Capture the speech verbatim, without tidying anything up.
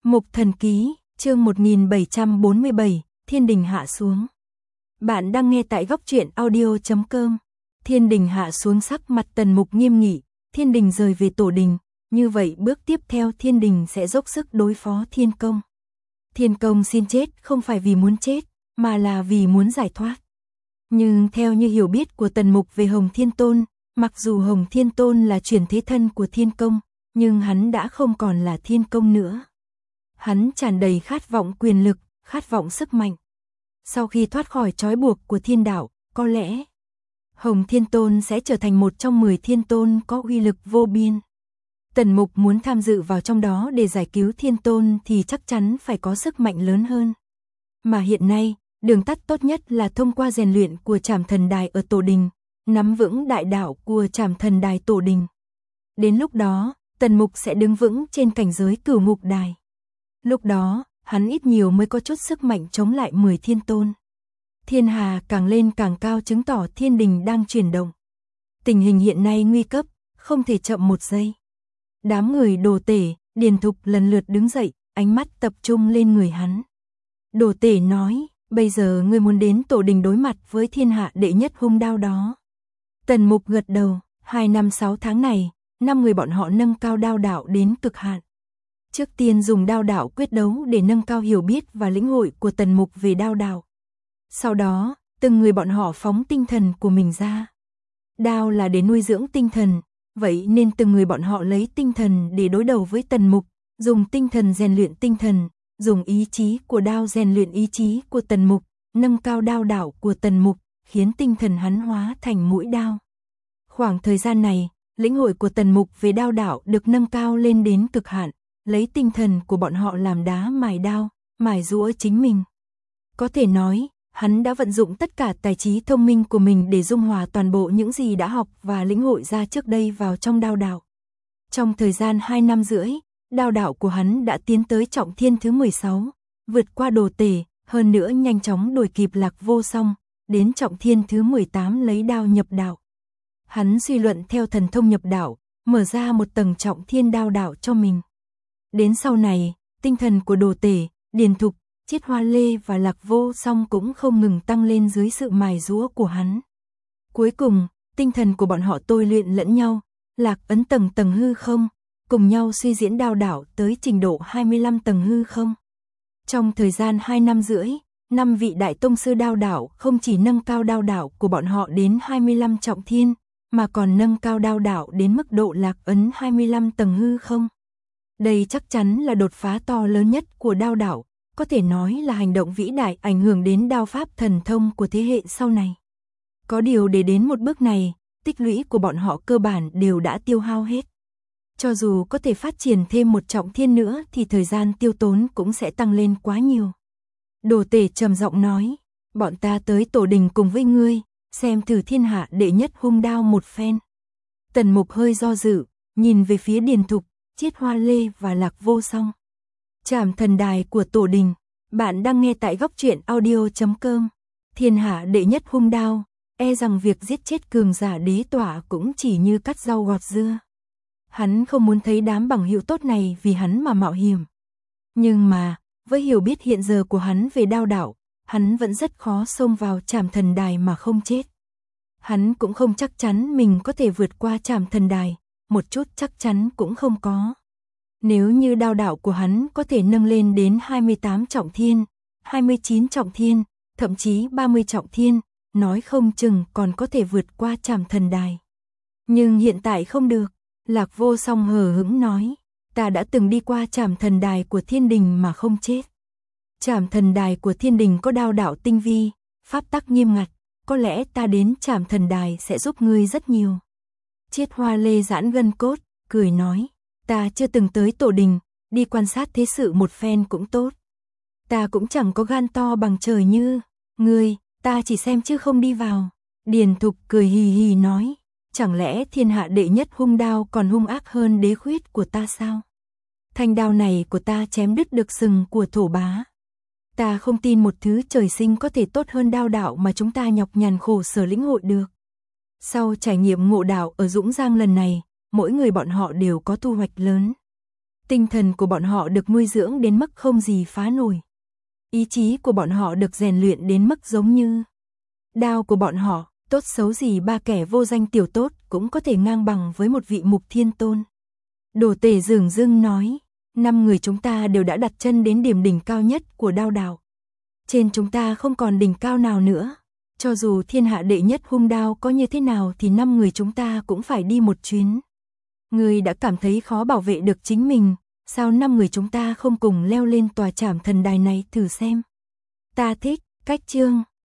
Mục Thần Ký, chương một nghìn bảy trăm bốn mươi bảy, Thiên Đình hạ xuống. Bạn đang nghe tại góc truyện audio chấm com. Thiên Đình hạ xuống, sắc mặt Tần Mục nghiêm nghị, Thiên Đình rời về Tổ Đình, như vậy bước tiếp theo Thiên Đình sẽ dốc sức đối phó Thiên Công. Thiên Công xin chết không phải vì muốn chết, mà là vì muốn giải thoát. Nhưng theo như hiểu biết của Tần Mục về Hồng Thiên Tôn, mặc dù Hồng Thiên Tôn là chuyển thế thân của Thiên Công, nhưng hắn đã không còn là Thiên Công nữa. Hắn tràn đầy khát vọng quyền lực, khát vọng sức mạnh. Sau khi thoát khỏi trói buộc của thiên đạo, có lẽ Hồng Thiên Tôn sẽ trở thành một trong mười thiên tôn có uy lực vô biên. Tần Mục muốn tham dự vào trong đó để giải cứu Thiên Tôn thì chắc chắn phải có sức mạnh lớn hơn. Mà hiện nay, đường tắt tốt nhất là thông qua rèn luyện của Trảm Thần Đài ở Tổ Đình, nắm vững đại đạo của Trảm Thần Đài Tổ Đình. Đến lúc đó, Tần Mục sẽ đứng vững trên cảnh giới Cửu Ngục Đài. Lúc đó, hắn ít nhiều mới có chút sức mạnh chống lại mười thiên tôn. Thiên hà càng lên càng cao chứng tỏ Thiên Đình đang chuyển động. Tình hình hiện nay nguy cấp, không thể chậm một giây. Đám người Đồ Tể, Điền Thục lần lượt đứng dậy, ánh mắt tập trung lên người hắn. Đồ Tể nói, bây giờ ngươi muốn đến Tổ Đình đối mặt với thiên hạ đệ nhất hung đao đó. Tần Mục gật đầu, hai năm sáu tháng này, năm người bọn họ nâng cao đao đạo đến cực hạn. Trước tiên dùng đao đạo quyết đấu để nâng cao hiểu biết và lĩnh hội của Tần Mục về đao đạo. Sau đó, từng người bọn họ phóng tinh thần của mình ra. Đao là để nuôi dưỡng tinh thần, vậy nên từng người bọn họ lấy tinh thần để đối đầu với Tần Mục, dùng tinh thần rèn luyện tinh thần, dùng ý chí của đao rèn luyện ý chí của Tần Mục, nâng cao đao đạo của Tần Mục, khiến tinh thần hắn hóa thành mũi đao. Khoảng thời gian này, lĩnh hội của Tần Mục về đao đạo được nâng cao lên đến cực hạn. Lấy tinh thần của bọn họ làm đá mài đao, mài giũa chính mình. Có thể nói, hắn đã vận dụng tất cả tài trí thông minh của mình để dung hòa toàn bộ những gì đã học và lĩnh hội ra trước đây vào trong đao đạo. Trong thời gian hai năm rưỡi, đao đạo của hắn đã tiến tới trọng thiên thứ mười sáu, vượt qua Đồ Tể, hơn nữa nhanh chóng đuổi kịp Lạc Vô Song, đến trọng thiên thứ mười tám lấy đao nhập đạo. Hắn suy luận theo thần thông nhập đạo, mở ra một tầng trọng thiên đao đạo cho mình. Đến sau này, tinh thần của Đồ Tể, Điền Thục, Chiết Hoa Lê và Lạc Vô Song cũng không ngừng tăng lên dưới sự mài giũa của hắn. Cuối cùng, tinh thần của bọn họ tôi luyện lẫn nhau, lạc ấn tầng tầng hư không, cùng nhau suy diễn đao đạo tới trình độ hai mươi lăm tầng hư không. Trong thời gian hai năm rưỡi, năm vị đại tông sư đao đạo không chỉ nâng cao đao đạo của bọn họ đến hai mươi lăm trọng thiên, mà còn nâng cao đao đạo đến mức độ lạc ấn hai mươi lăm tầng hư không. Đây chắc chắn là đột phá to lớn nhất của đao đạo, có thể nói là hành động vĩ đại ảnh hưởng đến đao pháp thần thông của thế hệ sau này. Có điều để đến một bước này, tích lũy của bọn họ cơ bản đều đã tiêu hao hết. Cho dù có thể phát triển thêm một trọng thiên nữa thì thời gian tiêu tốn cũng sẽ tăng lên quá nhiều. Đồ Tể trầm giọng nói, bọn ta tới Tổ Đình cùng với ngươi, xem thử thiên hạ đệ nhất hung đao một phen. Tần Mục hơi do dự, nhìn về phía Điền Thục, Chiết Hoa Lê và Lạc Vô Song. Trảm Thần Đài của Tổ Đình, bạn đang nghe tại góc truyện audio chấm com. Thiên hạ đệ nhất hung đao, e rằng việc giết chết cường giả đế tỏa cũng chỉ như cắt rau gọt dưa. Hắn không muốn thấy đám bằng hữu tốt này vì hắn mà mạo hiểm. Nhưng mà, với hiểu biết hiện giờ của hắn về đao đạo, hắn vẫn rất khó xông vào Trảm Thần Đài mà không chết. Hắn cũng không chắc chắn mình có thể vượt qua Trảm Thần Đài. Một chút chắc chắn cũng không có. Nếu như đao đạo của hắn có thể nâng lên đến hai mươi tám trọng thiên, hai mươi chín trọng thiên, thậm chí ba mươi trọng thiên, nói không chừng còn có thể vượt qua Trảm Thần Đài. Nhưng hiện tại không được, Lạc Vô Song hờ hững nói, ta đã từng đi qua Trảm Thần Đài của Thiên Đình mà không chết. Trảm Thần Đài của Thiên Đình có đao đạo tinh vi, pháp tắc nghiêm ngặt, có lẽ ta đến Trảm Thần Đài sẽ giúp ngươi rất nhiều. Chiết Hoa Lê giãn gân cốt, cười nói, ta chưa từng tới Tổ Đình, đi quan sát thế sự một phen cũng tốt. Ta cũng chẳng có gan to bằng trời như ngươi, ta chỉ xem chứ không đi vào. Điền Thục cười hì hì nói, chẳng lẽ thiên hạ đệ nhất hung đao còn hung ác hơn đế khuyết của ta sao? Thanh đao này của ta chém đứt được sừng của thổ bá. Ta không tin một thứ trời sinh có thể tốt hơn đao đạo mà chúng ta nhọc nhằn khổ sở lĩnh hội được. Sau trải nghiệm ngộ đạo ở Dũng Giang lần này, mỗi người bọn họ đều có thu hoạch lớn. Tinh thần của bọn họ được nuôi dưỡng đến mức không gì phá nổi. Ý chí của bọn họ được rèn luyện đến mức giống như đao của bọn họ, tốt xấu gì ba kẻ vô danh tiểu tốt cũng có thể ngang bằng với một vị mục thiên tôn. Đồ Tể dửng dưng nói, năm người chúng ta đều đã đặt chân đến điểm đỉnh cao nhất của đao đạo. Trên chúng ta không còn đỉnh cao nào nữa. Cho dù thiên hạ đệ nhất hung đao có như thế nào thì năm người chúng ta cũng phải đi một chuyến. Ngươi đã cảm thấy khó bảo vệ được chính mình, sao năm người chúng ta không cùng leo lên tòa trảm thần đài này thử xem. Ta thích, cách chương.